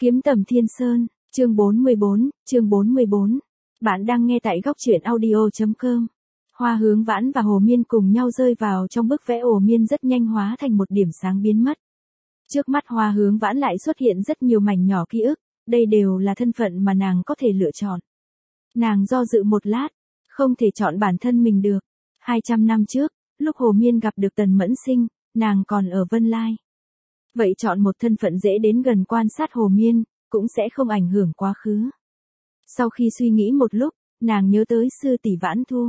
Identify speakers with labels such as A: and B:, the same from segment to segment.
A: Kiếm tầm Thiên Sơn, chương 44. Bạn đang nghe tại góc truyện audio.com. Hoa Hướng Vãn và Hồ Miên cùng nhau rơi vào trong bức vẽ. Hồ Miên rất nhanh hóa thành một điểm sáng biến mất. Trước mắt Hoa Hướng Vãn lại xuất hiện rất nhiều mảnh nhỏ ký ức, đây đều là thân phận mà nàng có thể lựa chọn. Nàng do dự một lát, không thể chọn bản thân mình được. 200 năm trước, lúc Hồ Miên gặp được Tần Mẫn Sinh, nàng còn ở Vân Lai. Vậy chọn một thân phận dễ đến gần quan sát Hồ Miên, cũng sẽ không ảnh hưởng quá khứ. Sau khi suy nghĩ một lúc, nàng nhớ tới sư tỷ Vãn Thu.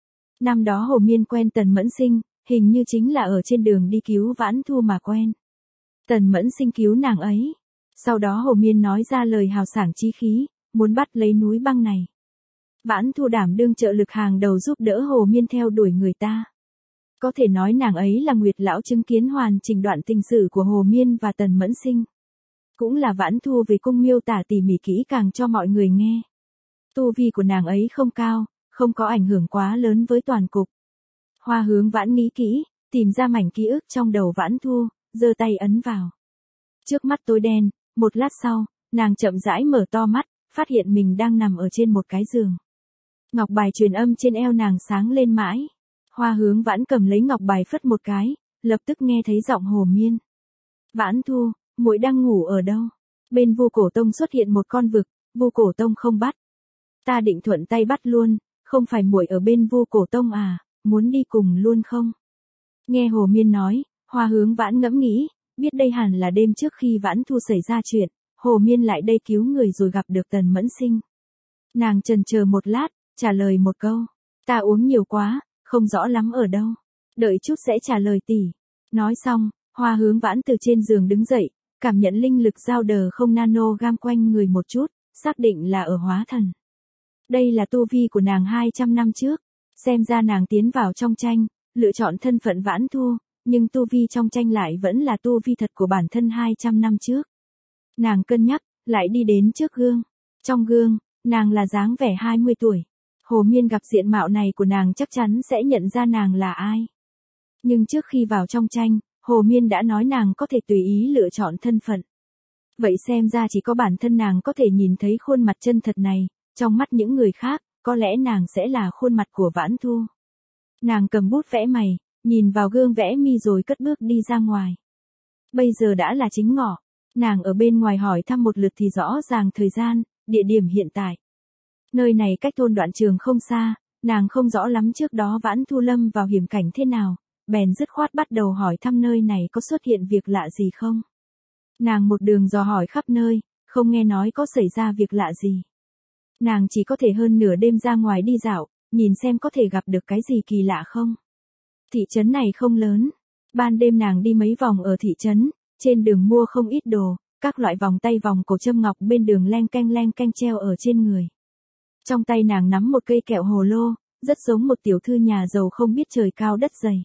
A: Năm đó Hồ Miên quen Tần Mẫn Sinh, hình như chính là ở trên đường đi cứu Vãn Thu mà quen. Tần Mẫn Sinh cứu nàng ấy. Sau đó Hồ Miên nói ra lời hào sảng chí khí, muốn bắt lấy núi băng này. Vãn Thu đảm đương trợ lực hàng đầu giúp đỡ Hồ Miên theo đuổi người ta. Có thể nói nàng ấy là Nguyệt Lão chứng kiến hoàn chỉnh đoạn tình sử của Hồ Miên và Tần Mẫn Sinh. Cũng là Vãn Thu về cung miêu tả tỉ mỉ kỹ càng cho mọi người nghe. Tu vi của nàng ấy không cao, không có ảnh hưởng quá lớn với toàn cục. Hoa Hướng Vãn nghĩ kỹ, tìm ra mảnh ký ức trong đầu Vãn Thu, giơ tay ấn vào. Trước mắt tối đen, một lát sau, nàng chậm rãi mở to mắt, phát hiện mình đang nằm ở trên một cái giường. Ngọc bài truyền âm trên eo nàng sáng lên mãi. Hoa Hướng Vãn cầm lấy ngọc bài phất một cái, lập tức nghe thấy giọng Hồ Miên. Vãn Thu, muội đang ngủ ở đâu? Bên Vu Cổ Tông xuất hiện một con vực, Vu Cổ Tông không bắt. Ta định thuận tay bắt luôn, không phải muội ở bên Vu Cổ Tông à, muốn đi cùng luôn không? Nghe Hồ Miên nói, Hoa Hướng Vãn ngẫm nghĩ, biết đây hẳn là đêm trước khi Vãn Thu xảy ra chuyện, Hồ Miên lại đây cứu người rồi gặp được Tần Mẫn Sinh. Nàng chần chờ một lát, trả lời một câu, ta uống nhiều quá, không rõ lắm ở đâu. Đợi chút sẽ trả lời tỷ. Nói xong, Hoa Hướng Vãn từ trên giường đứng dậy, cảm nhận linh lực giao đờ không nano gam quanh người một chút, xác định là ở hóa thần. Đây là tu vi của nàng 200 năm trước, xem ra nàng tiến vào trong tranh, lựa chọn thân phận Vãn Thu, nhưng tu vi trong tranh lại vẫn là tu vi thật của bản thân 200 năm trước. Nàng cân nhắc, lại đi đến trước gương. Trong gương, nàng là dáng vẻ 20 tuổi. Hồ Miên gặp diện mạo này của nàng chắc chắn sẽ nhận ra nàng là ai. Nhưng trước khi vào trong tranh, Hồ Miên đã nói nàng có thể tùy ý lựa chọn thân phận. Vậy xem ra chỉ có bản thân nàng có thể nhìn thấy khuôn mặt chân thật này, trong mắt những người khác, có lẽ nàng sẽ là khuôn mặt của Vãn Thu. Nàng cầm bút vẽ mày, nhìn vào gương vẽ mi rồi cất bước đi ra ngoài. Bây giờ đã là chính ngọ, nàng ở bên ngoài hỏi thăm một lượt thì rõ ràng thời gian, địa điểm hiện tại. Nơi này cách thôn Đoạn Trường không xa, nàng không rõ lắm trước đó Vãn Thu lâm vào hiểm cảnh thế nào, bèn dứt khoát bắt đầu hỏi thăm nơi này có xuất hiện việc lạ gì không. Nàng một đường dò hỏi khắp nơi, không nghe nói có xảy ra việc lạ gì. Nàng chỉ có thể hơn nửa đêm ra ngoài đi dạo, nhìn xem có thể gặp được cái gì kỳ lạ không. Thị trấn này không lớn. Ban đêm nàng đi mấy vòng ở thị trấn, trên đường mua không ít đồ, các loại vòng tay vòng cổ châm ngọc bên đường leng keng treo ở trên người. Trong tay nàng nắm một cây kẹo hồ lô, rất giống một tiểu thư nhà giàu không biết trời cao đất dày.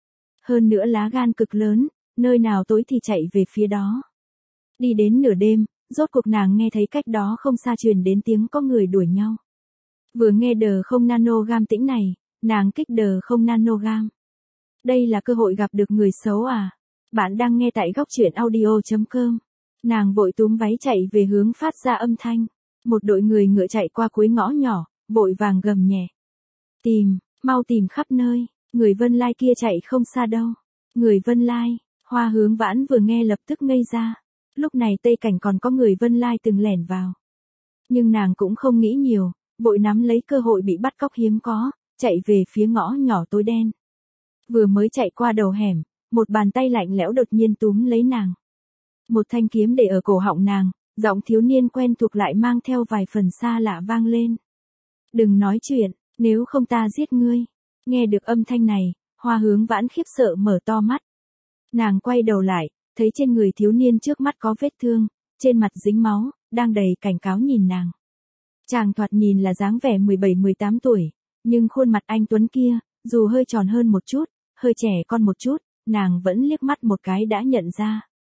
A: Hơn nữa lá gan cực lớn, nơi nào tối thì chạy về phía đó. Đi đến nửa đêm, rốt cuộc nàng nghe thấy cách đó không xa truyền đến tiếng có người đuổi nhau. Vừa nghe đờ không nano gam tĩnh này, nàng kích đờ không nano gam. Đây là cơ hội gặp được người xấu à? Bạn đang nghe tại góc truyện audio.com. Nàng vội túm váy chạy về hướng phát ra âm thanh. Một đội người ngựa chạy qua cuối ngõ nhỏ, vội vàng gầm nhẹ. Tìm, mau tìm khắp nơi, người Vân Lai kia chạy không xa đâu. Người Vân Lai, Hoa Hướng Vãn vừa nghe lập tức ngây ra. Lúc này Tây Cảnh còn có người Vân Lai từng lẻn vào. Nhưng nàng cũng không nghĩ nhiều, vội nắm lấy cơ hội bị bắt cóc hiếm có, chạy về phía ngõ nhỏ tối đen. Vừa mới chạy qua đầu hẻm, một bàn tay lạnh lẽo đột nhiên túm lấy nàng. Một thanh kiếm để ở cổ họng nàng, giọng thiếu niên quen thuộc lại mang theo vài phần xa lạ vang lên. Đừng nói chuyện, nếu không ta giết ngươi. Nghe được âm thanh này, Hoa Hướng Vãn khiếp sợ mở to mắt. Nàng quay đầu lại, thấy trên người thiếu niên trước mắt có vết thương, trên mặt dính máu, đang đầy cảnh cáo nhìn nàng. Chàng thoạt nhìn là dáng vẻ 17-18 tuổi, nhưng khuôn mặt anh tuấn kia, dù hơi tròn hơn một chút, hơi trẻ con một chút, nàng vẫn liếc mắt một cái đã nhận ra.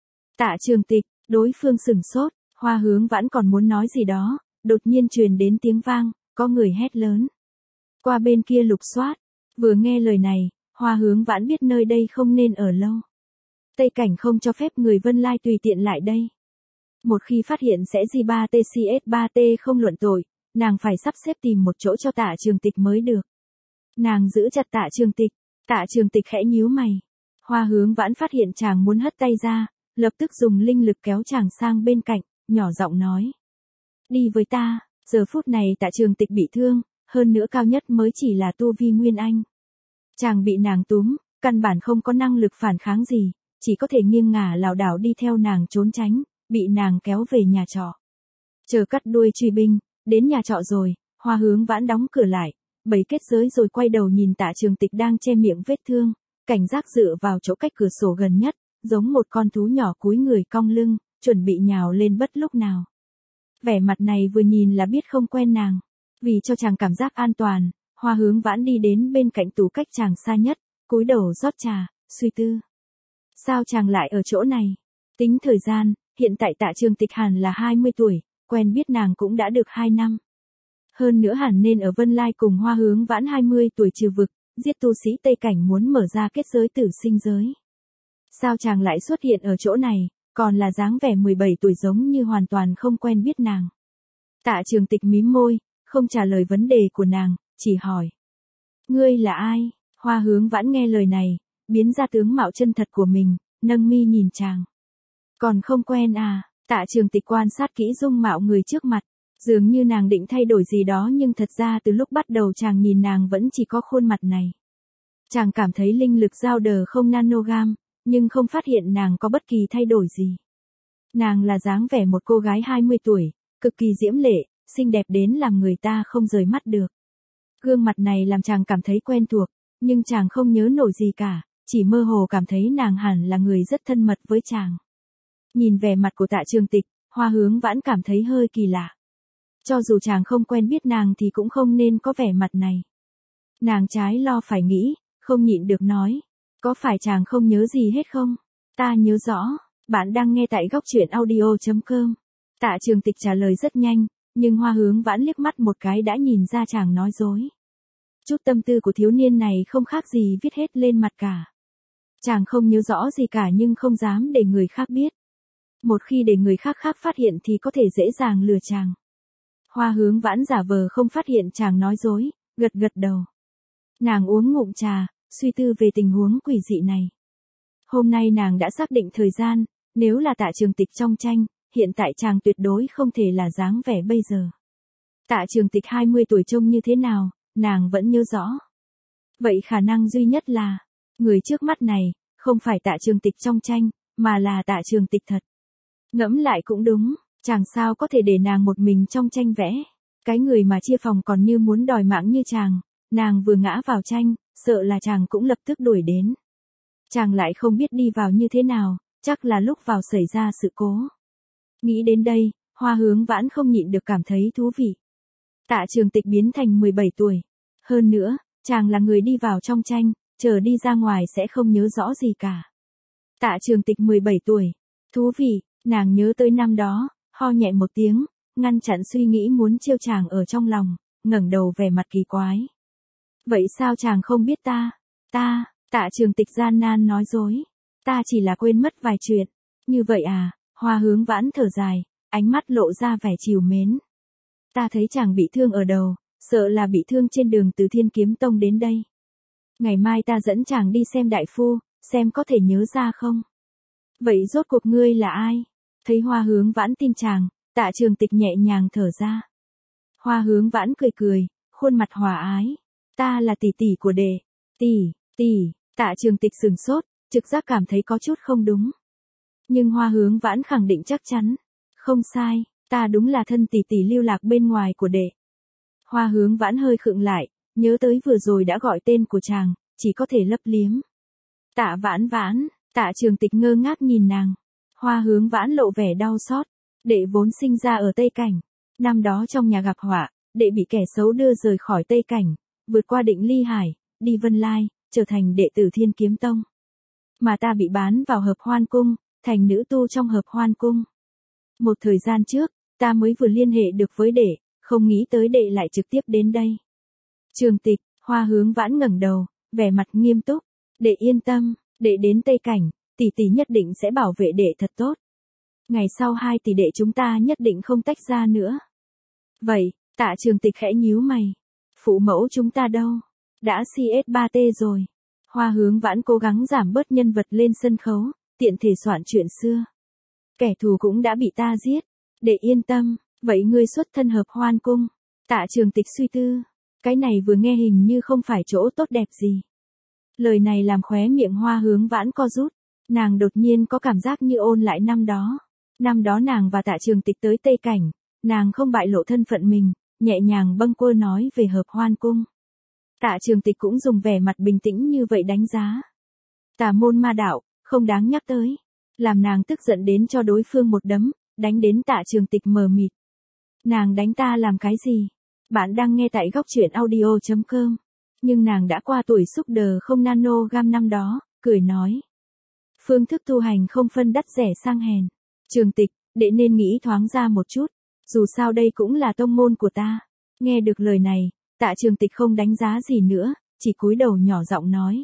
A: Tạ Trường Tịch, đối phương sửng sốt, Hoa Hướng Vãn còn muốn nói gì đó, đột nhiên truyền đến tiếng vang, có người hét lớn. Qua bên kia lục soát, vừa nghe lời này, Hoa Hướng Vãn biết nơi đây không nên ở lâu. Tây Cảnh không cho phép người Vân Lai tùy tiện lại đây. Một khi phát hiện sẽ J3TCS3T không luận tội, nàng phải sắp xếp tìm một chỗ cho Tạ Trường Tịch mới được. Nàng giữ chặt Tạ Trường Tịch, Tạ Trường Tịch khẽ nhíu mày. Hoa Hướng Vãn phát hiện chàng muốn hất tay ra, lập tức dùng linh lực kéo chàng sang bên cạnh, nhỏ giọng nói. Đi với ta, giờ phút này Tạ Trường Tịch bị thương, hơn nữa cao nhất mới chỉ là tu vi Nguyên Anh. Chàng bị nàng túm, căn bản không có năng lực phản kháng gì, chỉ có thể nghiêng ngả lảo đảo đi theo nàng trốn tránh, bị nàng kéo về nhà trọ. Chờ cắt đuôi truy binh, đến nhà trọ rồi, Hoa Hướng Vãn đóng cửa lại, bày kết giới rồi quay đầu nhìn Tạ Trường Tịch đang che miệng vết thương, cảnh giác dựa vào chỗ cách cửa sổ gần nhất, giống một con thú nhỏ cúi người cong lưng, chuẩn bị nhào lên bất lúc nào. Vẻ mặt này vừa nhìn là biết không quen nàng. Vì cho chàng cảm giác an toàn, Hoa Hướng Vãn đi đến bên cạnh tủ cách chàng xa nhất, cúi đầu rót trà, suy tư. Sao chàng lại ở chỗ này? Tính thời gian, hiện tại Tạ Trường Tịch hẳn là 20 tuổi, quen biết nàng cũng đã được 2 năm. Hơn nữa hẳn nên ở Vân Lai cùng Hoa Hướng Vãn 20 tuổi trừ vực, giết tu sĩ Tây Cảnh muốn mở ra kết giới tử sinh giới. Sao chàng lại xuất hiện ở chỗ này, còn là dáng vẻ 17 tuổi giống như hoàn toàn không quen biết nàng. Tạ Trường Tịch mím môi, không trả lời vấn đề của nàng, chỉ hỏi. Ngươi là ai? Hoa Hướng Vãn nghe lời này, biến ra tướng mạo chân thật của mình, nâng mi nhìn chàng. Còn không quen à? Tạ Trường Tịch quan sát kỹ dung mạo người trước mặt, dường như nàng định thay đổi gì đó nhưng thật ra từ lúc bắt đầu chàng nhìn nàng vẫn chỉ có khuôn mặt này. Chàng cảm thấy linh lực dao đờ không nanogam, nhưng không phát hiện nàng có bất kỳ thay đổi gì. Nàng là dáng vẻ một cô gái 20 tuổi, cực kỳ diễm lệ, xinh đẹp đến làm người ta không rời mắt được. Gương mặt này làm chàng cảm thấy quen thuộc, nhưng chàng không nhớ nổi gì cả, chỉ mơ hồ cảm thấy nàng hẳn là người rất thân mật với chàng. Nhìn vẻ mặt của Tạ Trường Tịch, Hoa Hướng Vãn cảm thấy hơi kỳ lạ. Cho dù chàng không quen biết nàng thì cũng không nên có vẻ mặt này. Nàng trái lo phải nghĩ, không nhịn được nói. Có phải chàng không nhớ gì hết không? Ta nhớ rõ, bạn đang nghe tại góc truyện audio.com. Tạ Trường Tịch trả lời rất nhanh, nhưng Hoa Hướng Vãn liếc mắt một cái đã nhìn ra chàng nói dối. Chút tâm tư của thiếu niên này không khác gì viết hết lên mặt cả. Chàng không nhớ rõ gì cả nhưng không dám để người khác biết. Một khi để người khác phát hiện thì có thể dễ dàng lừa chàng. Hoa Hướng Vãn giả vờ không phát hiện chàng nói dối, gật gật đầu. Nàng uống ngụm trà, suy tư về tình huống quỷ dị này. Hôm nay nàng đã xác định thời gian, nếu là Tạ Trường Tịch trong tranh, hiện tại chàng tuyệt đối không thể là dáng vẻ bây giờ. Tạ Trường Tịch 20 tuổi trông như thế nào, nàng vẫn nhớ rõ. Vậy khả năng duy nhất là, người trước mắt này, không phải Tạ Trường Tịch trong tranh, mà là Tạ Trường Tịch thật. Ngẫm lại cũng đúng, chàng sao có thể để nàng một mình trong tranh vẽ. Cái người mà chia phòng còn như muốn đòi mạng như chàng, nàng vừa ngã vào tranh, sợ là chàng cũng lập tức đuổi đến. Chàng lại không biết đi vào như thế nào, chắc là lúc vào xảy ra sự cố. Nghĩ đến đây, Hoa Hướng Vãn không nhịn được cảm thấy thú vị. Tạ Trường Tịch biến thành 17 tuổi. Hơn nữa, chàng là người đi vào trong tranh, chờ đi ra ngoài sẽ không nhớ rõ gì cả. Tạ Trường Tịch 17 tuổi. Thú vị, nàng nhớ tới năm đó, ho nhẹ một tiếng, ngăn chặn suy nghĩ muốn trêu chàng ở trong lòng, ngẩng đầu vẻ mặt kỳ quái. Vậy sao chàng không biết ta? Tạ Trường Tịch gian nan nói dối. Ta chỉ là quên mất vài chuyện. Như vậy à? Hoa Hướng Vãn thở dài, ánh mắt lộ ra vẻ trìu mến. Ta thấy chàng bị thương ở đầu, sợ là bị thương trên đường từ Thiên Kiếm Tông đến đây. Ngày mai ta dẫn chàng đi xem đại phu, xem có thể nhớ ra không? Vậy rốt cuộc ngươi là ai? Thấy Hoa Hướng Vãn tin chàng, Tạ Trường Tịch nhẹ nhàng thở ra. Hoa Hướng Vãn cười cười, khuôn mặt hòa ái. Ta là tỷ tỷ của đệ. Tỷ. Tạ Trường Tịch sừng sốt, trực giác cảm thấy có chút không đúng. Nhưng Hoa Hướng Vãn khẳng định chắc chắn. Không sai, ta đúng là thân tỷ tỷ lưu lạc bên ngoài của đệ. Hoa Hướng Vãn hơi khựng lại, nhớ tới vừa rồi đã gọi tên của chàng, chỉ có thể lấp liếm. Tạ Vãn Vãn, Tạ Trường Tịch ngơ ngác nhìn nàng. Hoa Hướng Vãn lộ vẻ đau xót. Đệ vốn sinh ra ở Tây Cảnh. Năm đó trong nhà gặp họa, đệ bị kẻ xấu đưa rời khỏi Tây Cảnh, vượt qua Định Ly Hải, đi Vân Lai, trở thành đệ tử Thiên Kiếm Tông. Mà ta bị bán vào Hợp Hoan Cung, thành nữ tu trong Hợp Hoan Cung. Một thời gian trước, ta mới vừa liên hệ được với đệ, không nghĩ tới đệ lại trực tiếp đến đây. Trường Tịch, Hoa Hướng Vãn ngẩng đầu, vẻ mặt nghiêm túc. Đệ yên tâm, đệ đến Tây Cảnh, tỷ tỷ nhất định sẽ bảo vệ đệ thật tốt. Ngày sau hai tỷ đệ chúng ta nhất định không tách ra nữa. Vậy, Tạ Trường Tịch khẽ nhíu mày. Phụ mẫu chúng ta đâu? Đã CS3T rồi. Hoa Hướng Vãn cố gắng giảm bớt nhân vật lên sân khấu, tiện thể soạn chuyện xưa. Kẻ thù cũng đã bị ta giết. Để yên tâm, vậy ngươi xuất thân hợp hoan cung. Tạ Trường Tịch suy tư. Cái này vừa nghe hình như không phải chỗ tốt đẹp gì. Lời này làm khóe miệng Hoa Hướng Vãn co rút. Nàng đột nhiên có cảm giác như ôn lại năm đó. Năm đó nàng và Tạ Trường Tịch tới Tây Cảnh. Nàng không bại lộ thân phận mình, nhẹ nhàng bâng quơ nói về hợp hoan cung. Tạ Trường Tịch cũng dùng vẻ mặt bình tĩnh như vậy đánh giá. Tà môn ma đạo, không đáng nhắc tới. Làm nàng tức giận đến cho đối phương một đấm, đánh đến Tạ Trường Tịch mờ mịt. Nàng đánh ta làm cái gì? Bạn đang nghe tại góc truyện audio.com. Nhưng nàng đã qua tuổi xúc đờ không nano gam năm đó, cười nói. Phương thức tu hành không phân đắt rẻ sang hèn. Trường Tịch, đệ nên nghĩ thoáng ra một chút. Dù sao đây cũng là tông môn của ta. Nghe được lời này, Tạ Trường Tịch không đánh giá gì nữa, chỉ cúi đầu nhỏ giọng nói.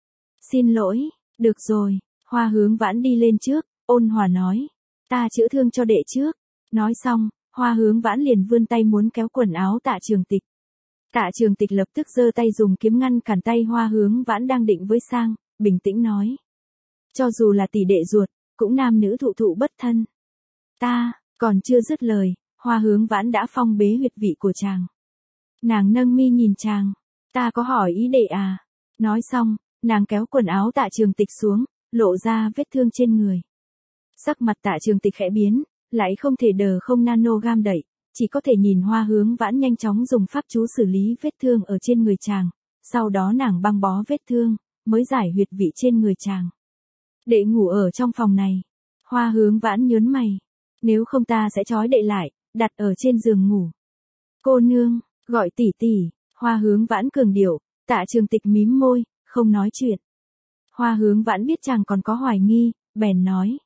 A: Xin lỗi, được rồi. Hoa Hướng Vãn đi lên trước, ôn hòa nói. Ta chữa thương cho đệ trước. Nói xong, Hoa Hướng Vãn liền vươn tay muốn kéo quần áo Tạ Trường Tịch. Tạ Trường Tịch lập tức giơ tay dùng kiếm ngăn cản tay Hoa Hướng Vãn đang định với sang, bình tĩnh nói. Cho dù là tỷ đệ ruột, cũng nam nữ thụ thụ bất thân. Ta, còn chưa dứt lời, Hoa Hướng Vãn đã phong bế huyệt vị của chàng. Nàng nâng mi nhìn chàng. Ta có hỏi ý đệ à? Nói xong, nàng kéo quần áo Tạ Trường Tịch xuống, lộ ra vết thương trên người. Sắc mặt Tạ Trường Tịch khẽ biến, lại không thể đờ không nano gam đẩy, chỉ có thể nhìn Hoa Hướng Vãn nhanh chóng dùng pháp chú xử lý vết thương ở trên người chàng. Sau đó nàng băng bó vết thương, mới giải huyệt vị trên người chàng. Đệ ngủ ở trong phòng này. Hoa Hướng Vãn nhớn mày. Nếu không ta sẽ trói đệ lại, đặt ở trên giường ngủ. Cô nương, gọi tỷ tỷ. Hoa Hướng Vãn cường điệu. Tạ Trường Tịch mím môi, không nói chuyện. Hoa Hướng Vãn biết chàng còn có hoài nghi, bèn nói.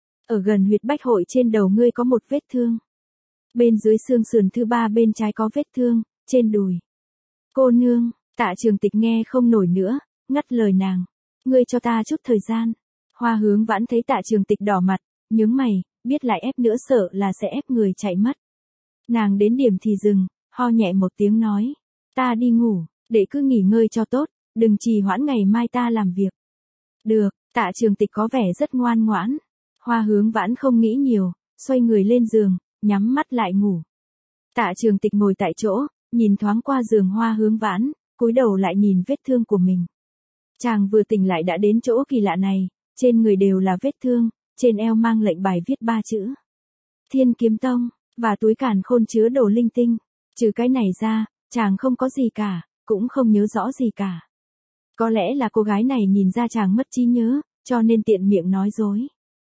A: Ở gần huyệt bách hội trên đầu ngươi có một vết thương. Bên dưới xương sườn thứ ba bên trái có vết thương, trên đùi. Cô nương, Tạ Trường Tịch nghe không nổi nữa, ngắt lời nàng. Ngươi cho ta chút thời gian. Hoa Hướng Vãn thấy Tạ Trường Tịch đỏ mặt, nhướng mày, biết lại ép nữa sợ là sẽ ép người chạy mất. Nàng đến điểm thì dừng, ho nhẹ một tiếng nói. Ta đi ngủ, để cứ nghỉ ngơi cho tốt, đừng trì hoãn ngày mai ta làm việc. Được, Tạ Trường Tịch có vẻ rất ngoan ngoãn. Hoa Hướng Vãn không nghĩ nhiều, xoay người lên giường, nhắm mắt lại ngủ. Tạ Trường Tịch ngồi tại chỗ, nhìn thoáng qua giường Hoa Hướng Vãn, cúi đầu lại nhìn vết thương của mình. Chàng vừa tỉnh lại đã đến chỗ kỳ lạ này, trên người đều là vết thương, trên eo mang lệnh bài viết 3 chữ. Thiên Kiếm Tông, và túi càn khôn chứa đồ linh tinh. Trừ cái này ra, chàng không có gì cả, cũng không nhớ rõ gì cả. Có lẽ là cô gái này nhìn ra chàng mất trí nhớ, cho nên tiện miệng nói dối.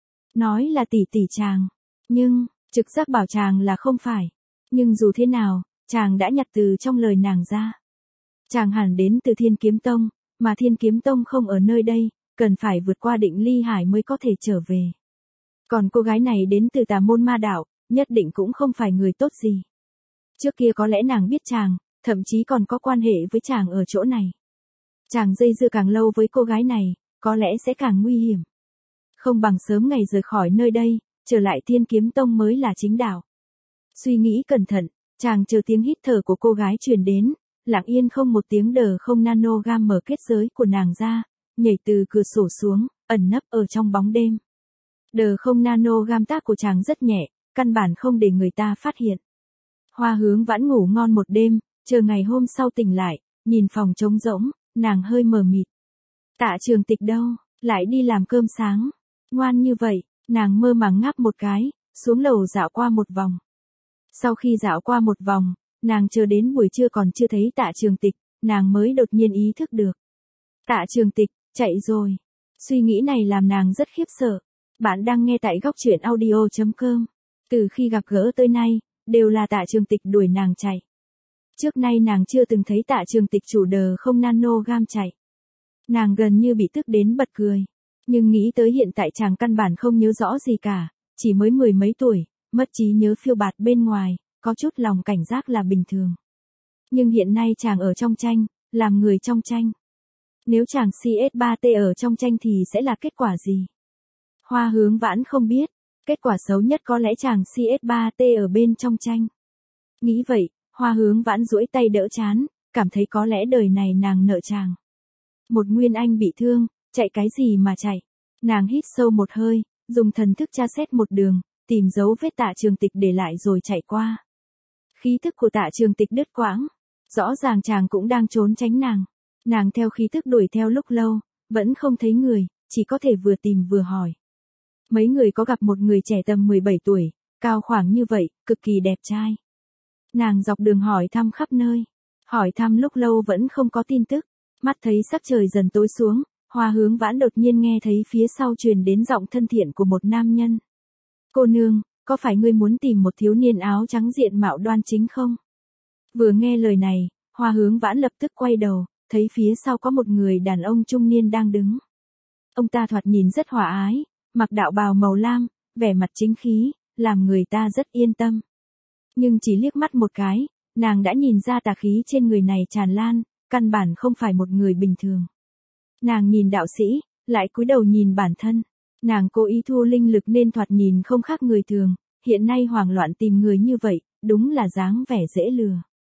A: Nói là tỷ tỷ chàng, nhưng, trực giác bảo chàng là không phải. Nhưng dù thế nào, chàng đã nhặt từ trong lời nàng ra. Chàng hẳn đến từ Thiên Kiếm Tông, mà Thiên Kiếm Tông không ở nơi đây, cần phải vượt qua Định Ly Hải mới có thể trở về. Còn cô gái này đến từ Tà môn ma đạo, nhất định cũng không phải người tốt gì. Trước kia có lẽ nàng biết chàng, thậm chí còn có quan hệ với chàng ở chỗ này. Chàng dây dưa càng lâu với cô gái này, có lẽ sẽ càng nguy hiểm. Không bằng sớm ngày rời khỏi nơi đây, trở lại Thiên Kiếm Tông mới là chính đạo. Suy nghĩ cẩn thận, chàng chờ tiếng hít thở của cô gái truyền đến, lặng yên không một tiếng đờ không nano gam mở kết giới của nàng ra, nhảy từ cửa sổ xuống, ẩn nấp ở trong bóng đêm. Đờ không nano gam tác của chàng rất nhẹ, căn bản không để người ta phát hiện. Hoa Hướng Vãn ngủ ngon một đêm, chờ ngày hôm sau tỉnh lại, nhìn phòng trống rỗng, nàng hơi mờ mịt. Tạ Trường Tịch đâu, lại đi làm cơm sáng. Ngoan như vậy, nàng mơ màng ngáp một cái, xuống lầu dạo qua một vòng. Sau khi dạo qua một vòng, nàng chờ đến buổi trưa còn chưa thấy Tạ Trường Tịch, nàng mới đột nhiên ý thức được. Tạ Trường Tịch, chạy rồi. Suy nghĩ này làm nàng rất khiếp sợ. Bạn đang nghe tại góc truyện audio.com. Từ khi gặp gỡ tới nay, đều là Tạ Trường Tịch đuổi nàng chạy. Trước nay nàng chưa từng thấy Tạ Trường Tịch chủ đờ không nano gam chạy. Nàng gần như bị tức đến bật cười. Nhưng nghĩ tới hiện tại chàng căn bản không nhớ rõ gì cả, chỉ mới 10 mấy tuổi, mất trí nhớ phiêu bạt bên ngoài, có chút lòng cảnh giác là bình thường. Nhưng hiện nay chàng ở trong tranh, làm người trong tranh. Nếu chàng CS3T ở trong tranh thì sẽ là kết quả gì? Hoa Hướng Vãn không biết, Kết quả xấu nhất có lẽ chàng CS3T ở bên trong tranh. Nghĩ vậy, Hoa Hướng Vãn duỗi tay đỡ chán, cảm thấy có lẽ đời này nàng nợ chàng. Một Nguyên Anh bị thương, chạy cái gì mà chạy. Nàng hít sâu một hơi, dùng thần thức tra xét một đường, tìm dấu vết Tạ Trường Tịch để lại rồi chạy qua. Khí thức của Tạ Trường Tịch đứt quãng. Rõ ràng chàng cũng đang trốn tránh nàng. Nàng theo khí thức đuổi theo lúc lâu, vẫn không thấy người, chỉ có thể vừa tìm vừa hỏi. Mấy người có gặp một người trẻ tầm 17 tuổi, cao khoảng như vậy, cực kỳ đẹp trai. Nàng dọc đường hỏi thăm khắp nơi. Hỏi thăm lúc lâu vẫn không có tin tức. Mắt thấy sắc trời dần tối xuống, Hoa Hướng Vãn đột nhiên nghe thấy phía sau truyền đến giọng thân thiện của một nam nhân. Cô nương, có phải ngươi muốn tìm một thiếu niên áo trắng diện mạo đoan chính không? Vừa nghe lời này, Hoa Hướng Vãn lập tức quay đầu, thấy phía sau có một người đàn ông trung niên đang đứng. Ông ta thoạt nhìn rất hòa ái, mặc đạo bào màu lam, vẻ mặt chính khí, làm người ta rất yên tâm. Nhưng chỉ liếc mắt một cái, nàng đã nhìn ra tà khí trên người này tràn lan, căn bản không phải một người bình thường. Nàng nhìn đạo sĩ, lại cúi đầu nhìn bản thân. Nàng cố ý thu linh lực nên thoạt nhìn không khác người thường, hiện nay hoảng loạn tìm người như vậy, đúng là dáng vẻ dễ lừa.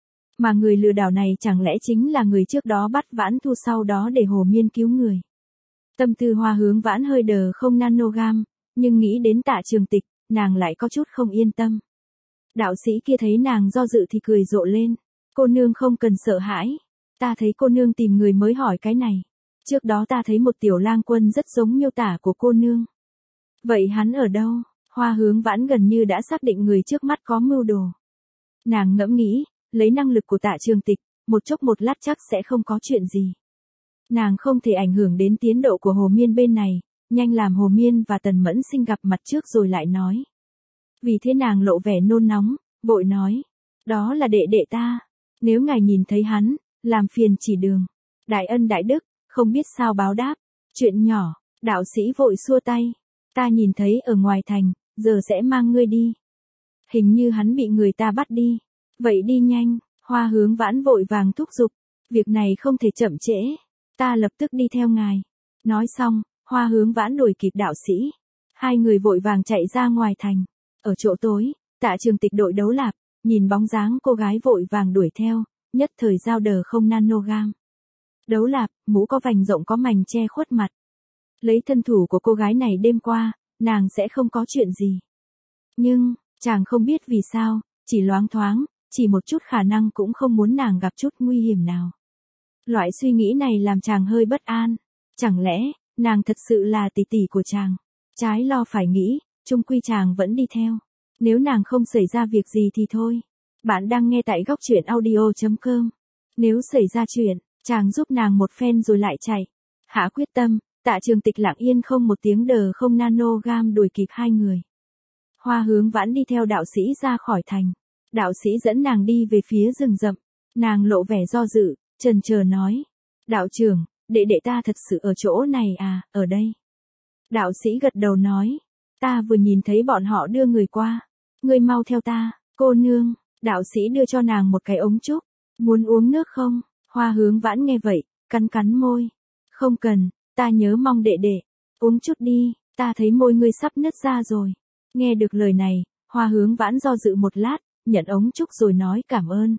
A: Mà người lừa đảo này chẳng lẽ chính là người trước đó bắt Vãn Thu sau đó để Hồ Miên cứu người. Tâm tư Hoa Hướng Vãn hơi đờ không nanogam, nhưng nghĩ đến Tạ Trường Tịch, nàng lại có chút không yên tâm. Đạo sĩ kia thấy nàng do dự thì cười rộ lên. Cô nương không cần sợ hãi. Ta thấy cô nương tìm người mới hỏi cái này. Trước đó ta thấy một tiểu lang quân rất giống miêu tả của cô nương. Vậy hắn ở đâu? Hoa Hướng Vãn gần như đã xác định người trước mắt có mưu đồ. Nàng ngẫm nghĩ, lấy năng lực của Tạ Trường Tịch, một chốc một lát chắc sẽ không có chuyện gì. Nàng không thể ảnh hưởng đến tiến độ của Hồ Miên bên này, nhanh làm Hồ Miên và Tần Mẫn Sinh gặp mặt trước rồi lại nói. Vì thế nàng lộ vẻ nôn nóng, vội nói. Đó là đệ đệ ta. Nếu ngài nhìn thấy hắn, làm phiền chỉ đường. Đại ân đại đức, không biết sao báo đáp. Chuyện nhỏ, đạo sĩ vội xua tay. Ta nhìn thấy ở ngoài thành, giờ sẽ mang ngươi đi. Hình như hắn bị người ta bắt đi. Vậy đi nhanh, Hoa Hướng Vãn vội vàng thúc giục. Việc này không thể chậm trễ. Ta lập tức đi theo ngài. Nói xong, Hoa Hướng Vãn đuổi kịp đạo sĩ. Hai người vội vàng chạy ra ngoài thành. Ở chỗ tối, Tạ Trường Tịch đội đấu lạp, nhìn bóng dáng cô gái vội vàng đuổi theo, nhất thời giao đờ không nanogam. Đấu lạp, mũ có vành rộng có mảnh che khuất mặt. Lấy thân thủ của cô gái này đêm qua, nàng sẽ không có chuyện gì. Nhưng, chàng không biết vì sao, chỉ loáng thoáng, chỉ một chút khả năng cũng không muốn nàng gặp chút nguy hiểm nào. Loại suy nghĩ này làm chàng hơi bất an. Chẳng lẽ, nàng thật sự là tỷ tỷ của chàng? Trái lo phải nghĩ, chung quy chàng vẫn đi theo. Nếu nàng không xảy ra việc gì thì thôi. Bạn đang nghe tại góc truyện audio.com. Nếu xảy ra chuyện, chàng giúp nàng một phen rồi lại chạy. Hạ quyết tâm, Tạ Trường Tịch lặng yên không một tiếng đờ không nanogam đuổi kịp hai người. Hoa Hướng Vãn đi theo đạo sĩ ra khỏi thành. Đạo sĩ dẫn nàng đi về phía rừng rậm. Nàng lộ vẻ do dự, chần chờ nói. Đạo trưởng, đệ đệ ta thật sự ở chỗ này à, ở đây. Đạo sĩ gật đầu nói. Ta vừa nhìn thấy bọn họ đưa người qua. Ngươi mau theo ta, cô nương. Đạo sĩ đưa cho nàng một cái ống trúc. Muốn uống nước không? Hoa Hướng Vãn nghe vậy, cắn cắn môi. Không cần, ta nhớ mong đệ đệ. Uống chút đi, ta thấy môi ngươi sắp nứt ra rồi. Nghe được lời này, Hoa Hướng Vãn do dự một lát, nhận ống trúc rồi nói cảm ơn.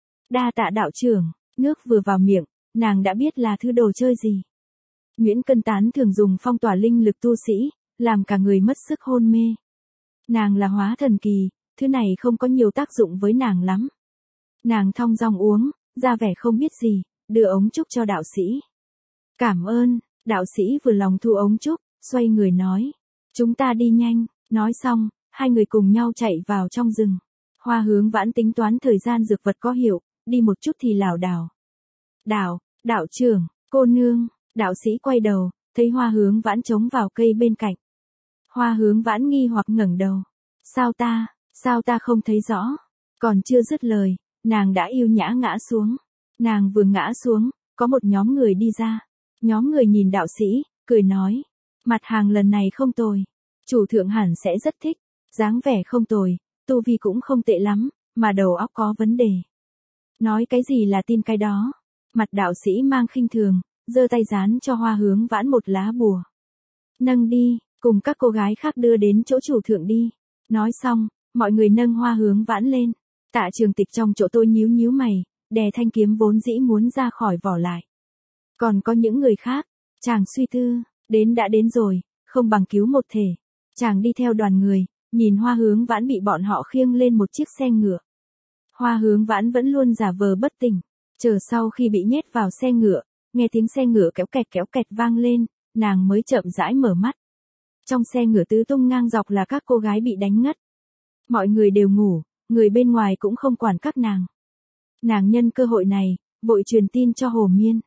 A: Đa tạ đạo trưởng, nước vừa vào miệng, nàng đã biết là thứ đồ chơi gì. Nguyễn Cân Tán thường dùng phong tỏa linh lực tu sĩ, làm cả người mất sức hôn mê. Nàng là hóa thần kỳ, thứ này không có nhiều tác dụng với nàng lắm. Nàng thong dong uống, ra vẻ không biết gì, đưa ống trúc cho đạo sĩ. Cảm ơn, đạo sĩ vừa lòng thu ống trúc, xoay người nói. Chúng ta đi nhanh, nói xong, hai người cùng nhau chạy vào trong rừng. Hoa Hướng Vãn tính toán thời gian dược vật có hiệu, đi một chút thì lảo đảo. Đạo trưởng, cô nương, đạo sĩ quay đầu, thấy Hoa Hướng Vãn chống vào cây bên cạnh. Hoa Hướng Vãn nghi hoặc ngẩng đầu. Sao ta không thấy rõ? Còn chưa dứt lời, nàng đã yêu nhã ngã xuống. Nàng vừa ngã xuống, có một nhóm người đi ra. Nhóm người nhìn đạo sĩ, cười nói. Mặt hàng lần này không tồi. Chủ thượng hẳn sẽ rất thích. Dáng vẻ không tồi, tu vi cũng không tệ lắm, mà đầu óc có vấn đề. Nói cái gì là tin cái đó. Mặt đạo sĩ mang khinh thường, giơ tay dán cho Hoa Hướng Vãn một lá bùa. Nâng đi, cùng các cô gái khác đưa đến chỗ chủ thượng đi. Nói xong, mọi người nâng Hoa Hướng Vãn lên. Tạ Trường Tịch trong chỗ tôi nhíu nhíu mày, đè thanh kiếm vốn dĩ muốn ra khỏi vỏ lại. Còn có những người khác, chàng suy tư, đến đã đến rồi, không bằng cứu một thể. Chàng đi theo đoàn người, nhìn Hoa Hướng Vãn bị bọn họ khiêng lên một chiếc xe ngựa. Hoa Hướng Vãn vẫn luôn giả vờ bất tỉnh, chờ sau khi bị nhét vào xe ngựa, nghe tiếng xe ngựa kéo kẹt vang lên, nàng mới chậm rãi mở mắt. Trong xe ngựa tứ tung ngang dọc là các cô gái bị đánh ngất. Mọi người đều ngủ, người bên ngoài cũng không quản các nàng. Nàng nhân cơ hội này, vội truyền tin cho Hồ Miên.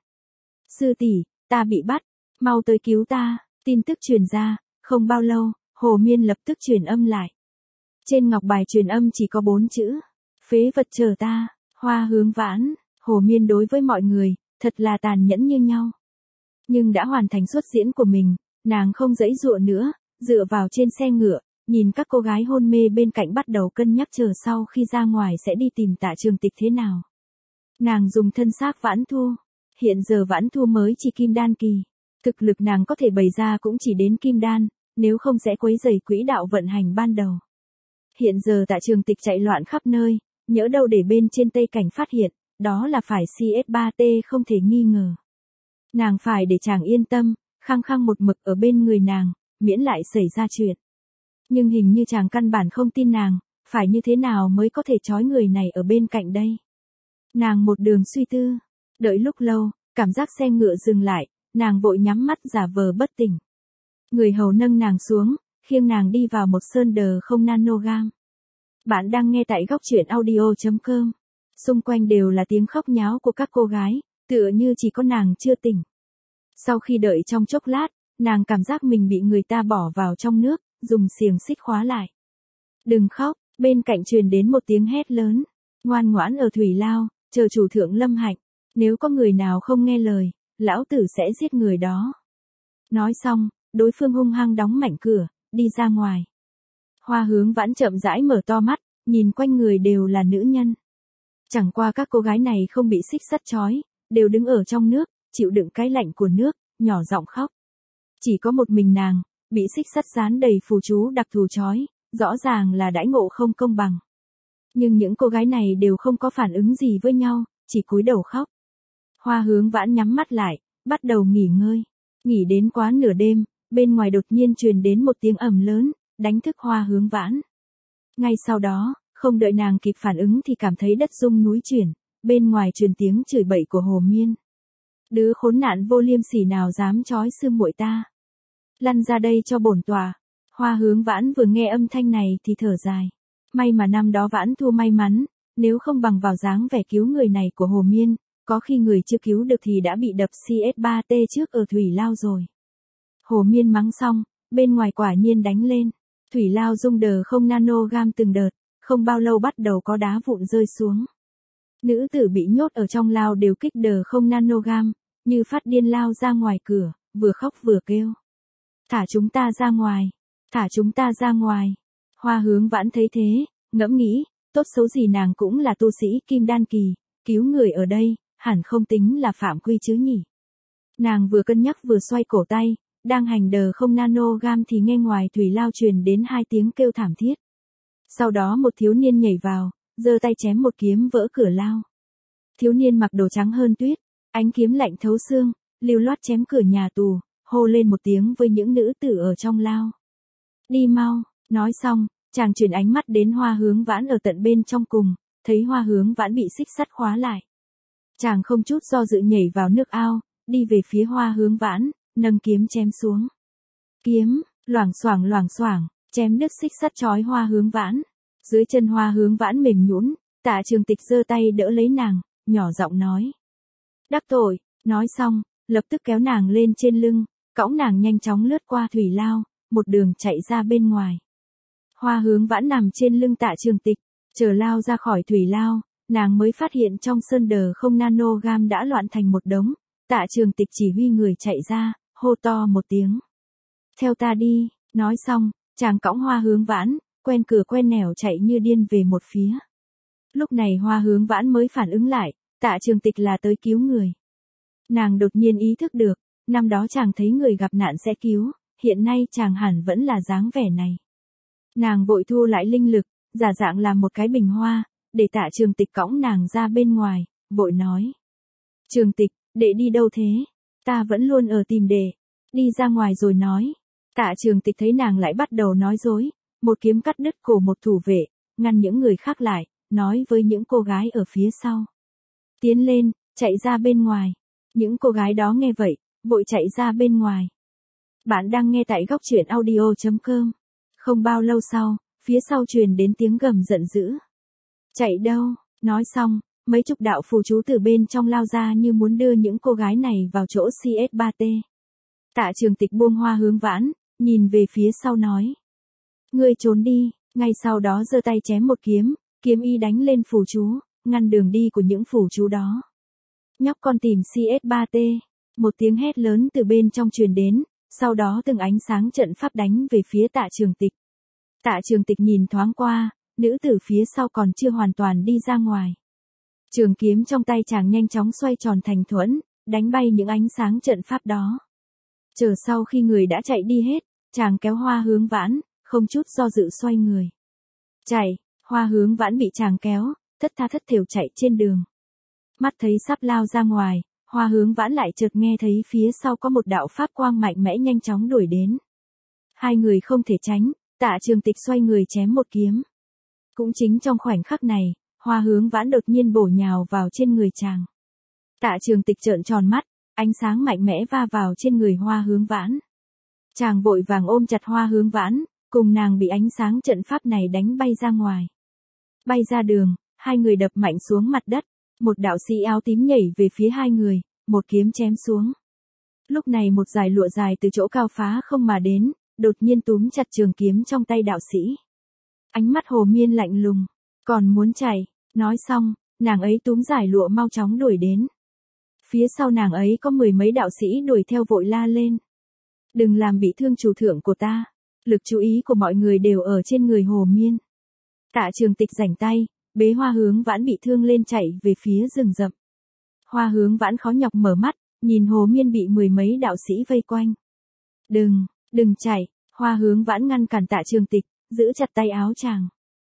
A: Sư tỷ, ta bị bắt, mau tới cứu ta. Tin tức truyền ra, không bao lâu, Hồ Miên lập tức truyền âm lại. Trên ngọc bài truyền âm chỉ có 4 chữ. Phế vật chờ ta, Hoa Hướng Vãn. Hồ Miên đối với mọi người, thật là tàn nhẫn như nhau. Nhưng đã hoàn thành xuất diễn của mình, nàng không giãy giụa nữa, dựa vào trên xe ngựa, nhìn các cô gái hôn mê bên cạnh bắt đầu cân nhắc chờ sau khi ra ngoài sẽ đi tìm Tạ Trường Tịch thế nào. Nàng dùng thân xác Vãn Thu. Hiện giờ Vãn Thu mới chỉ kim đan kỳ. Thực lực nàng có thể bày ra cũng chỉ đến kim đan, nếu không sẽ quấy rầy quỹ đạo vận hành ban đầu. Hiện giờ Tạ Trường Tịch chạy loạn khắp nơi, nhỡ đâu để bên trên Tây Cảnh phát hiện, đó là phải CS3T không thể nghi ngờ. Nàng phải để chàng yên tâm, khăng khăng một mực ở bên người nàng, miễn lại xảy ra chuyện. Nhưng hình như chàng căn bản không tin nàng, phải như thế nào mới có thể trói người này ở bên cạnh đây. Nàng một đường suy tư, đợi lúc lâu, cảm giác xe ngựa dừng lại, nàng vội nhắm mắt giả vờ bất tỉnh. Người hầu nâng nàng xuống, khiêng nàng đi vào một sơn đờ không nanogam. Bạn đang nghe tại góc truyện audio.com. Xung quanh đều là tiếng khóc nháo của các cô gái, tựa như chỉ có nàng chưa tỉnh. Sau khi đợi trong chốc lát, nàng cảm giác mình bị người ta bỏ vào trong nước, dùng xiềng xích khóa lại. Đừng khóc, bên cạnh truyền đến một tiếng hét lớn. Ngoan ngoãn ở thủy lao, chờ chủ thượng lâm hạnh. Nếu có người nào không nghe lời, lão tử sẽ giết người đó. Nói xong, đối phương hung hăng đóng mạnh cửa, đi ra ngoài. Hoa Hướng Vãn chậm rãi mở to mắt, nhìn quanh người đều là nữ nhân. Chẳng qua các cô gái này không bị xích sắt trói, đều đứng ở trong nước, chịu đựng cái lạnh của nước, nhỏ giọng khóc. Chỉ có một mình nàng, bị xích sắt dán đầy phù chú đặc thù trói, rõ ràng là đãi ngộ không công bằng. Nhưng những cô gái này đều không có phản ứng gì với nhau, chỉ cúi đầu khóc. Hoa Hướng Vãn nhắm mắt lại, bắt đầu nghỉ ngơi. Nghỉ đến quá nửa đêm, bên ngoài đột nhiên truyền đến một tiếng ầm lớn, đánh thức Hoa Hướng Vãn. Ngay sau đó, không đợi nàng kịp phản ứng thì cảm thấy đất rung núi chuyển, bên ngoài truyền tiếng chửi bậy của Hồ Miên. Đứa khốn nạn vô liêm sỉ nào dám trói sư muội ta. Lăn ra đây cho bổn tòa. Hoa Hướng Vãn vừa nghe âm thanh này thì thở dài. May mà năm đó Vãn Thu may mắn, nếu không bằng vào dáng vẻ cứu người này của Hồ Miên, có khi người chưa cứu được thì đã bị đập CS3T trước ở thủy lao rồi. Hồ Miên mắng xong, bên ngoài quả nhiên đánh lên. Thủy lao rung đờ không nanogam từng đợt, không bao lâu bắt đầu có đá vụn rơi xuống. Nữ tử bị nhốt ở trong lao đều kích đờ không nanogam, như phát điên lao ra ngoài cửa, vừa khóc vừa kêu. Thả chúng ta ra ngoài, thả chúng ta ra ngoài. Hoa Hướng Vãn thấy thế, ngẫm nghĩ, tốt xấu gì nàng cũng là tu sĩ kim đan kỳ, cứu người ở đây, hẳn không tính là phạm quy chứ nhỉ. Nàng vừa cân nhắc vừa xoay cổ tay, đang hành đờ không nanogam thì nghe ngoài thủy lao truyền đến 2 tiếng kêu thảm thiết. Sau đó một thiếu niên nhảy vào, giơ tay chém một kiếm vỡ cửa lao. Thiếu niên mặc đồ trắng hơn tuyết, ánh kiếm lạnh thấu xương, lưu loát chém cửa nhà tù, hô lên một tiếng với những nữ tử ở trong lao. Đi mau, nói xong, chàng chuyển ánh mắt đến Hoa Hướng Vãn ở tận bên trong cùng, thấy Hoa Hướng Vãn bị xích sắt khóa lại. Chàng không chút do dự nhảy vào nước ao, đi về phía Hoa Hướng Vãn, nâng kiếm chém xuống. Kiếm, loảng xoảng, chém đứt xích sắt trói Hoa Hướng Vãn. Dưới chân Hoa Hướng Vãn mềm nhũn, Tạ Trường Tịch giơ tay đỡ lấy nàng, nhỏ giọng nói. Đắc tội, nói xong, lập tức kéo nàng lên trên lưng, cõng nàng nhanh chóng lướt qua thủy lao, một đường chạy ra bên ngoài. Hoa Hướng Vãn nằm trên lưng Tạ Trường Tịch, chờ lao ra khỏi thủy lao, nàng mới phát hiện trong sơn đờ không nanogam đã loạn thành một đống. Tạ Trường Tịch chỉ huy người chạy ra, hô to một tiếng. Theo ta đi, nói xong, chàng cõng Hoa Hướng Vãn, quen cửa quen nẻo chạy như điên về một phía. Lúc này Hoa Hướng Vãn mới phản ứng lại, Tạ Trường Tịch là tới cứu người. Nàng đột nhiên ý thức được, năm đó chàng thấy người gặp nạn sẽ cứu, hiện nay chàng hẳn vẫn là dáng vẻ này. Nàng vội thu lại linh lực, giả dạng làm một cái bình hoa, để Tạ Trường Tịch cõng nàng ra bên ngoài, vội nói. Trường Tịch, đệ đi đâu thế? Ta vẫn luôn ở tìm đệ. Đi ra ngoài rồi nói. Tạ Trường Tịch thấy nàng lại bắt đầu nói dối, một kiếm cắt đứt cổ một thủ vệ, ngăn những người khác lại, nói với những cô gái ở phía sau. Tiến lên, chạy ra bên ngoài. Những cô gái đó nghe vậy, vội chạy ra bên ngoài. Bạn đang nghe tại góc truyện audio.com. Không bao lâu sau, phía sau truyền đến tiếng gầm giận dữ. Chạy đâu? Nói xong, mấy chục đạo phù chú từ bên trong lao ra như muốn đưa những cô gái này vào chỗ CS3T. Tạ Trường Tịch buông Hoa Hướng Vãn, nhìn về phía sau nói. Ngươi trốn đi, ngay sau đó giơ tay chém một kiếm, kiếm y đánh lên phù chú, ngăn đường đi của những phù chú đó. Nhóc con tìm CS3T, một tiếng hét lớn từ bên trong truyền đến, sau đó từng ánh sáng trận pháp đánh về phía Tạ Trường Tịch. Tạ Trường Tịch nhìn thoáng qua, nữ tử phía sau còn chưa hoàn toàn đi ra ngoài. Trường kiếm trong tay chàng nhanh chóng xoay tròn thành thuẫn, đánh bay những ánh sáng trận pháp đó. Chờ sau khi người đã chạy đi hết, chàng kéo Hoa Hướng Vãn, không chút do dự xoay người. Chạy, Hoa Hướng Vãn bị chàng kéo, thất tha thất thểu chạy trên đường. Mắt thấy sắp lao ra ngoài, Hoa Hướng Vãn lại chợt nghe thấy phía sau có một đạo pháp quang mạnh mẽ nhanh chóng đuổi đến. Hai người không thể tránh, Tạ Trường Tịch xoay người chém một kiếm. Cũng chính trong khoảnh khắc này, Hoa Hướng Vãn đột nhiên bổ nhào vào trên người chàng. Tạ Trường Tịch trợn tròn mắt, ánh sáng mạnh mẽ va vào trên người Hoa Hướng Vãn. Chàng vội vàng ôm chặt Hoa Hướng Vãn, cùng nàng bị ánh sáng trận pháp này đánh bay ra ngoài. Bay ra đường, hai người đập mạnh xuống mặt đất, một đạo sĩ áo tím nhảy về phía hai người, một kiếm chém xuống. Lúc này một dải lụa dài từ chỗ cao phá không mà đến, đột nhiên túm chặt trường kiếm trong tay đạo sĩ. Ánh mắt Hồ Miên lạnh lùng, còn muốn chạy, nói xong, nàng ấy túm dải lụa mau chóng đuổi đến. Phía sau nàng ấy có mười mấy đạo sĩ đuổi theo vội la lên. Đừng làm bị thương chủ thượng của ta. Lực chú ý của mọi người đều ở trên người Hồ Miên. Tạ Trường Tịch rảnh tay, bế Hoa Hướng Vãn bị thương lên chạy về phía rừng rậm. Hoa Hướng Vãn khó nhọc mở mắt, nhìn Hồ Miên bị mười mấy đạo sĩ vây quanh. Đừng chạy, Hoa Hướng Vãn ngăn cản Tạ Trường Tịch, giữ chặt tay áo chàng.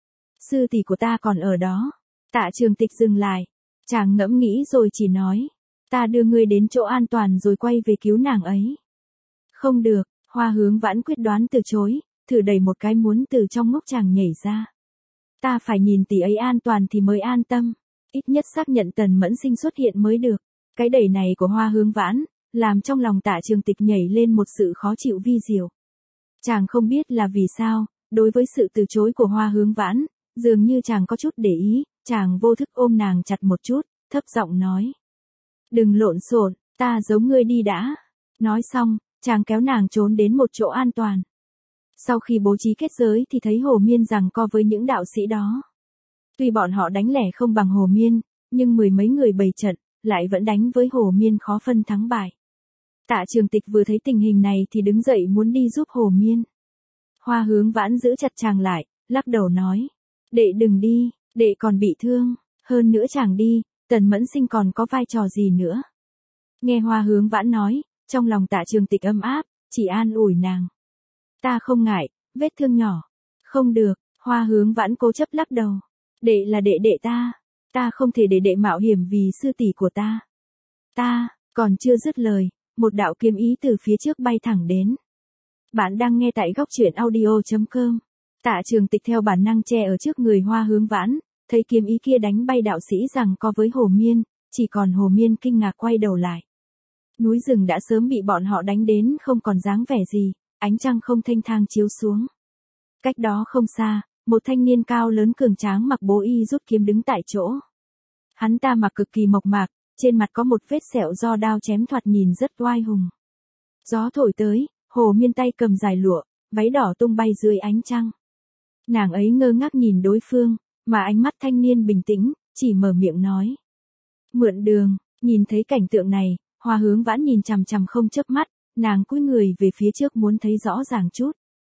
A: Sư tỷ của ta còn ở đó. Tạ Trường Tịch dừng lại, chàng ngẫm nghĩ rồi chỉ nói. Ta đưa ngươi đến chỗ an toàn rồi quay về cứu nàng ấy. Không được, Hoa Hướng Vãn quyết đoán từ chối, thử đẩy một cái muốn từ trong ngốc chàng nhảy ra. Ta phải nhìn tỷ ấy an toàn thì mới an tâm, ít nhất xác nhận Tần Mẫn Sinh xuất hiện mới được. Cái đẩy này của Hoa Hướng Vãn, làm trong lòng Tạ Trường Tịch nhảy lên một sự khó chịu vi diệu. Chàng không biết là vì sao, đối với sự từ chối của Hoa Hướng Vãn, dường như chàng có chút để ý, chàng vô thức ôm nàng chặt một chút, thấp giọng nói. Đừng lộn xộn, ta giấu ngươi đi đã. Nói xong, chàng kéo nàng trốn đến một chỗ an toàn. Sau khi bố trí kết giới thì thấy Hồ Miên giằng co với những đạo sĩ đó. Tuy bọn họ đánh lẻ không bằng Hồ Miên, nhưng mười mấy người bày trận, lại vẫn đánh với Hồ Miên khó phân thắng bại. Tạ Trường Tịch vừa thấy tình hình này thì đứng dậy muốn đi giúp Hồ Miên. Hoa Hướng Vãn giữ chặt chàng lại, lắc đầu nói. Đệ đừng đi, đệ còn bị thương, hơn nữa chàng đi, Tần Mẫn Sinh còn có vai trò gì nữa. Nghe Hoa Hướng Vãn nói, trong lòng Tạ Trường Tịch ấm áp, chỉ an ủi nàng. Ta không ngại, vết thương nhỏ. Không được, Hoa Hướng Vãn cố chấp lắc đầu. Đệ là đệ đệ ta không thể để đệ mạo hiểm vì sư tỷ của ta. Ta, còn chưa dứt lời, một đạo kiếm ý từ phía trước bay thẳng đến. Bạn đang nghe tại góc truyện audio.com. Tạ Trường Tịch theo bản năng che ở trước người Hoa Hướng Vãn, thấy kiếm ý kia đánh bay đạo sĩ giằng co với Hồ Miên, chỉ còn Hồ Miên kinh ngạc quay đầu lại. Núi rừng đã sớm bị bọn họ đánh đến không còn dáng vẻ gì, ánh trăng không thênh thang chiếu xuống. Cách đó không xa, một thanh niên cao lớn cường tráng mặc bố y rút kiếm đứng tại chỗ. Hắn ta mặc cực kỳ mộc mạc, trên mặt có một vết sẹo do đao chém thoạt nhìn rất oai hùng. Gió thổi tới, Hồ Miên tay cầm dải lụa, váy đỏ tung bay dưới ánh trăng. Nàng ấy ngơ ngác nhìn đối phương, mà ánh mắt thanh niên bình tĩnh, chỉ mở miệng nói. Mượn đường, nhìn thấy cảnh tượng này, Hoa Hướng Vãn nhìn chằm chằm không chớp mắt, nàng cúi người về phía trước muốn thấy rõ ràng chút.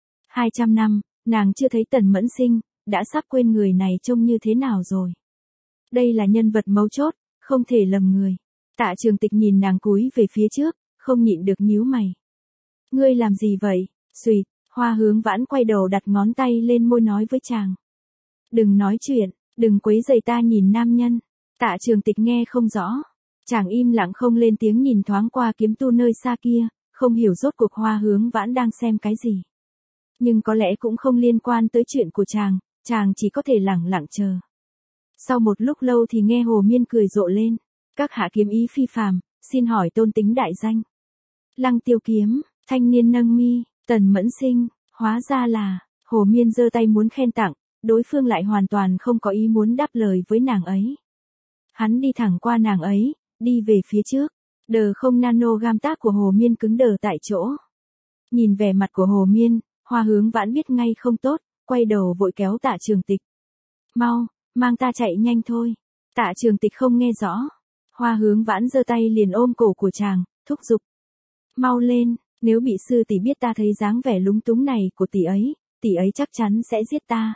A: 200 năm, nàng chưa thấy Tần Mẫn Sinh, đã sắp quên người này trông như thế nào rồi. Đây là nhân vật mấu chốt, không thể lầm người. Tạ Trường Tịch nhìn nàng cúi về phía trước, không nhịn được nhíu mày. Ngươi làm gì vậy? Xùyệt, Hoa Hướng Vãn quay đầu đặt ngón tay lên môi nói với chàng. Đừng nói chuyện, đừng quấy rầy ta nhìn nam nhân. Tạ Trường Tịch nghe không rõ. Chàng im lặng không lên tiếng nhìn thoáng qua kiếm tu nơi xa kia, không hiểu rốt cuộc Hoa Hướng Vãn đang xem cái gì. Nhưng có lẽ cũng không liên quan tới chuyện của chàng chỉ có thể lẳng lặng chờ. Sau một lúc lâu thì nghe Hồ Miên cười rộ lên. Các hạ kiếm ý phi phàm, xin hỏi tôn tính đại danh. Lăng Tiêu Kiếm, thanh niên nâng mi, Tần Mẫn Sinh, hóa ra là, Hồ Miên giơ tay muốn khen tặng, đối phương lại hoàn toàn không có ý muốn đáp lời với nàng ấy. Hắn đi thẳng qua nàng ấy, đi về phía trước, đờ không nano gam tác của Hồ Miên cứng đờ tại chỗ. Nhìn vẻ mặt của Hồ Miên, Hoa Hướng Vãn biết ngay không tốt, quay đầu vội kéo Tạ Trường Tịch. Mau, mang ta chạy nhanh thôi. Tạ Trường Tịch không nghe rõ. Hoa Hướng Vãn giơ tay liền ôm cổ của chàng, thúc giục. Mau lên, nếu bị sư tỷ biết ta thấy dáng vẻ lúng túng này của tỷ ấy chắc chắn sẽ giết ta.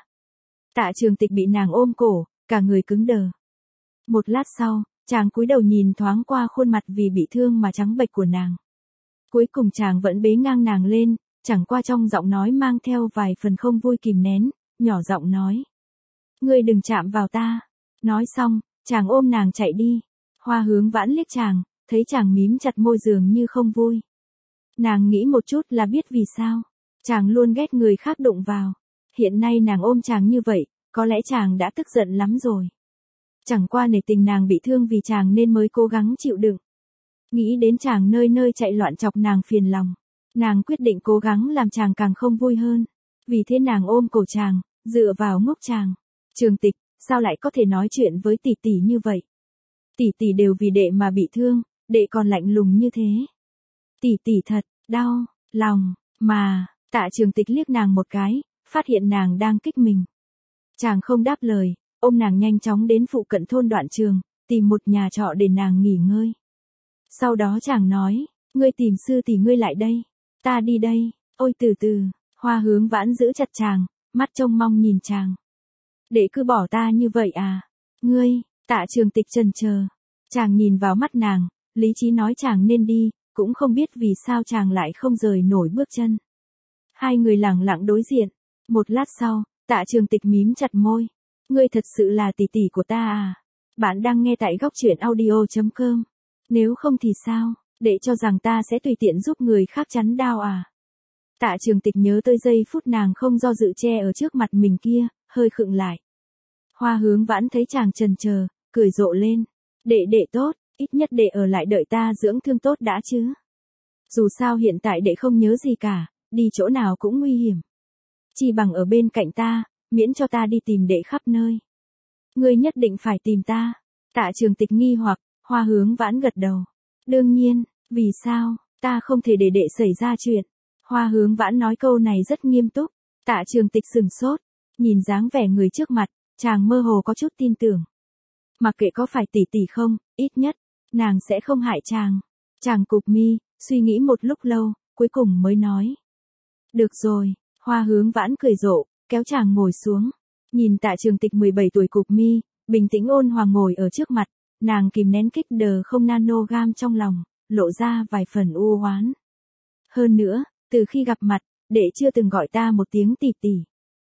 A: Tạ Trường Tịch bị nàng ôm cổ, cả người cứng đờ. Một lát sau, chàng cúi đầu nhìn thoáng qua khuôn mặt vì bị thương mà trắng bệch của nàng. Cuối cùng chàng vẫn bế ngang nàng lên, chẳng qua trong giọng nói mang theo vài phần không vui kìm nén, nhỏ giọng nói. Ngươi đừng chạm vào ta. Nói xong, chàng ôm nàng chạy đi. Hoa Hướng Vãn liếc chàng, thấy chàng mím chặt môi dường như không vui. Nàng nghĩ một chút là biết vì sao. Chàng luôn ghét người khác đụng vào. Hiện nay nàng ôm chàng như vậy, có lẽ chàng đã tức giận lắm rồi. Chẳng qua nể tình nàng bị thương vì chàng nên mới cố gắng chịu đựng. Nghĩ đến chàng nơi nơi chạy loạn chọc nàng phiền lòng. Nàng quyết định cố gắng làm chàng càng không vui hơn. Vì thế nàng ôm cổ chàng, dựa vào ngốc chàng. Trường Tịch, sao lại có thể nói chuyện với tỷ tỷ như vậy? Tỷ tỷ đều vì đệ mà bị thương, đệ còn lạnh lùng như thế. Tỷ tỷ thật, đau, lòng, mà, Tạ Trường Tịch liếc nàng một cái, phát hiện nàng đang kích mình. Chàng không đáp lời, ôm nàng nhanh chóng đến phụ cận thôn Đoạn Trường, tìm một nhà trọ để nàng nghỉ ngơi. Sau đó chàng nói, ngươi tìm sư tỷ ngươi lại đây, ta đi đây, ôi từ từ, Hoa Hướng Vãn giữ chặt chàng, mắt trông mong nhìn chàng. Đệ cứ bỏ ta như vậy à? Ngươi, Tạ Trường Tịch chần chờ. Chàng nhìn vào mắt nàng, lý trí nói chàng nên đi, cũng không biết vì sao chàng lại không rời nổi bước chân. Hai người lẳng lặng đối diện. Một lát sau, Tạ Trường Tịch mím chặt môi. Ngươi thật sự là tỷ tỷ của ta à? Bạn đang nghe tại góc truyện audio.com. Nếu không thì sao? Đệ cho rằng ta sẽ tùy tiện giúp người khác chắn đao à? Tạ Trường Tịch nhớ tới giây phút nàng không do dự che ở trước mặt mình kia, hơi khựng lại. Hoa Hướng Vãn thấy chàng chần chờ, cười rộ lên. Đệ tốt, ít nhất đệ ở lại đợi ta dưỡng thương tốt đã chứ. Dù sao hiện tại đệ không nhớ gì cả, đi chỗ nào cũng nguy hiểm. Chỉ bằng ở bên cạnh ta, miễn cho ta đi tìm đệ khắp nơi. Ngươi nhất định phải tìm ta. Tạ Trường Tịch nghi hoặc, Hoa Hướng Vãn gật đầu. Đương nhiên, vì sao, ta không thể để đệ xảy ra chuyện. Hoa Hướng Vãn nói câu này rất nghiêm túc. Tạ Trường Tịch sừng sốt, nhìn dáng vẻ người trước mặt, chàng mơ hồ có chút tin tưởng. Mặc kệ có phải tỷ tỷ không, ít nhất, nàng sẽ không hại chàng. Chàng cụp mi, suy nghĩ một lúc lâu, cuối cùng mới nói. Được rồi, Hoa Hướng Vãn cười rộ, kéo chàng ngồi xuống. Nhìn Tạ Trường Tịch 17 tuổi cụp mi, bình tĩnh ôn hòa ngồi ở trước mặt, nàng kìm nén kích đờ không nanogam trong lòng, lộ ra vài phần u oán. Hơn nữa, từ khi gặp mặt, đệ chưa từng gọi ta một tiếng tỷ tỷ.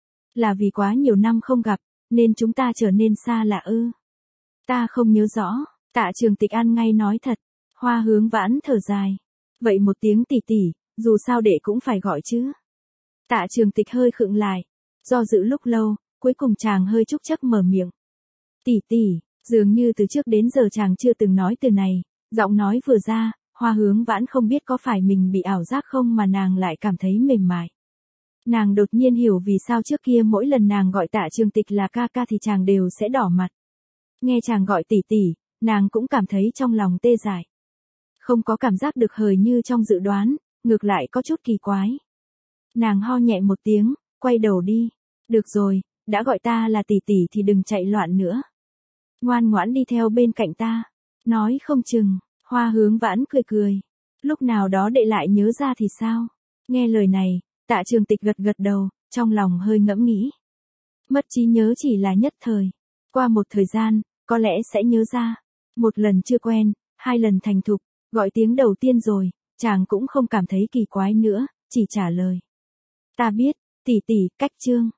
A: Là vì quá nhiều năm không gặp, nên chúng ta trở nên xa lạ ư? Ta không nhớ rõ. Tạ Trường Tịch ăn ngay nói thật. Hoa Hướng Vãn thở dài. Vậy một tiếng tỷ tỷ, dù sao đệ cũng phải gọi chứ. Tạ Trường Tịch hơi khựng lại. Do dự lúc lâu, cuối cùng chàng hơi trúc chắc mở miệng. Tỷ tỷ, dường như từ trước đến giờ chàng chưa từng nói từ này. Giọng nói vừa ra, Hoa Hướng Vãn không biết có phải mình bị ảo giác không mà nàng lại cảm thấy mềm mại. Nàng đột nhiên hiểu vì sao trước kia mỗi lần nàng gọi Tạ Trường Tịch là ca ca thì chàng đều sẽ đỏ mặt. Nghe chàng gọi tỷ tỷ, nàng cũng cảm thấy trong lòng tê dại. Không có cảm giác được hời như trong dự đoán, ngược lại có chút kỳ quái. Nàng ho nhẹ một tiếng, quay đầu đi. Được rồi, đã gọi ta là tỷ tỷ thì đừng chạy loạn nữa. Ngoan ngoãn đi theo bên cạnh ta. Nói không chừng, Hoa Hướng Vãn cười cười. Lúc nào đó đệ lại nhớ ra thì sao? Nghe lời này, Tạ Trường Tịch gật gật đầu, trong lòng hơi ngẫm nghĩ. Mất trí nhớ chỉ là nhất thời. Qua một thời gian, có lẽ sẽ nhớ ra. Một lần chưa quen, hai lần thành thục, gọi tiếng đầu tiên rồi, Chàng cũng không cảm thấy kỳ quái nữa, chỉ trả lời. Ta biết, tỷ tỷ, cách chương.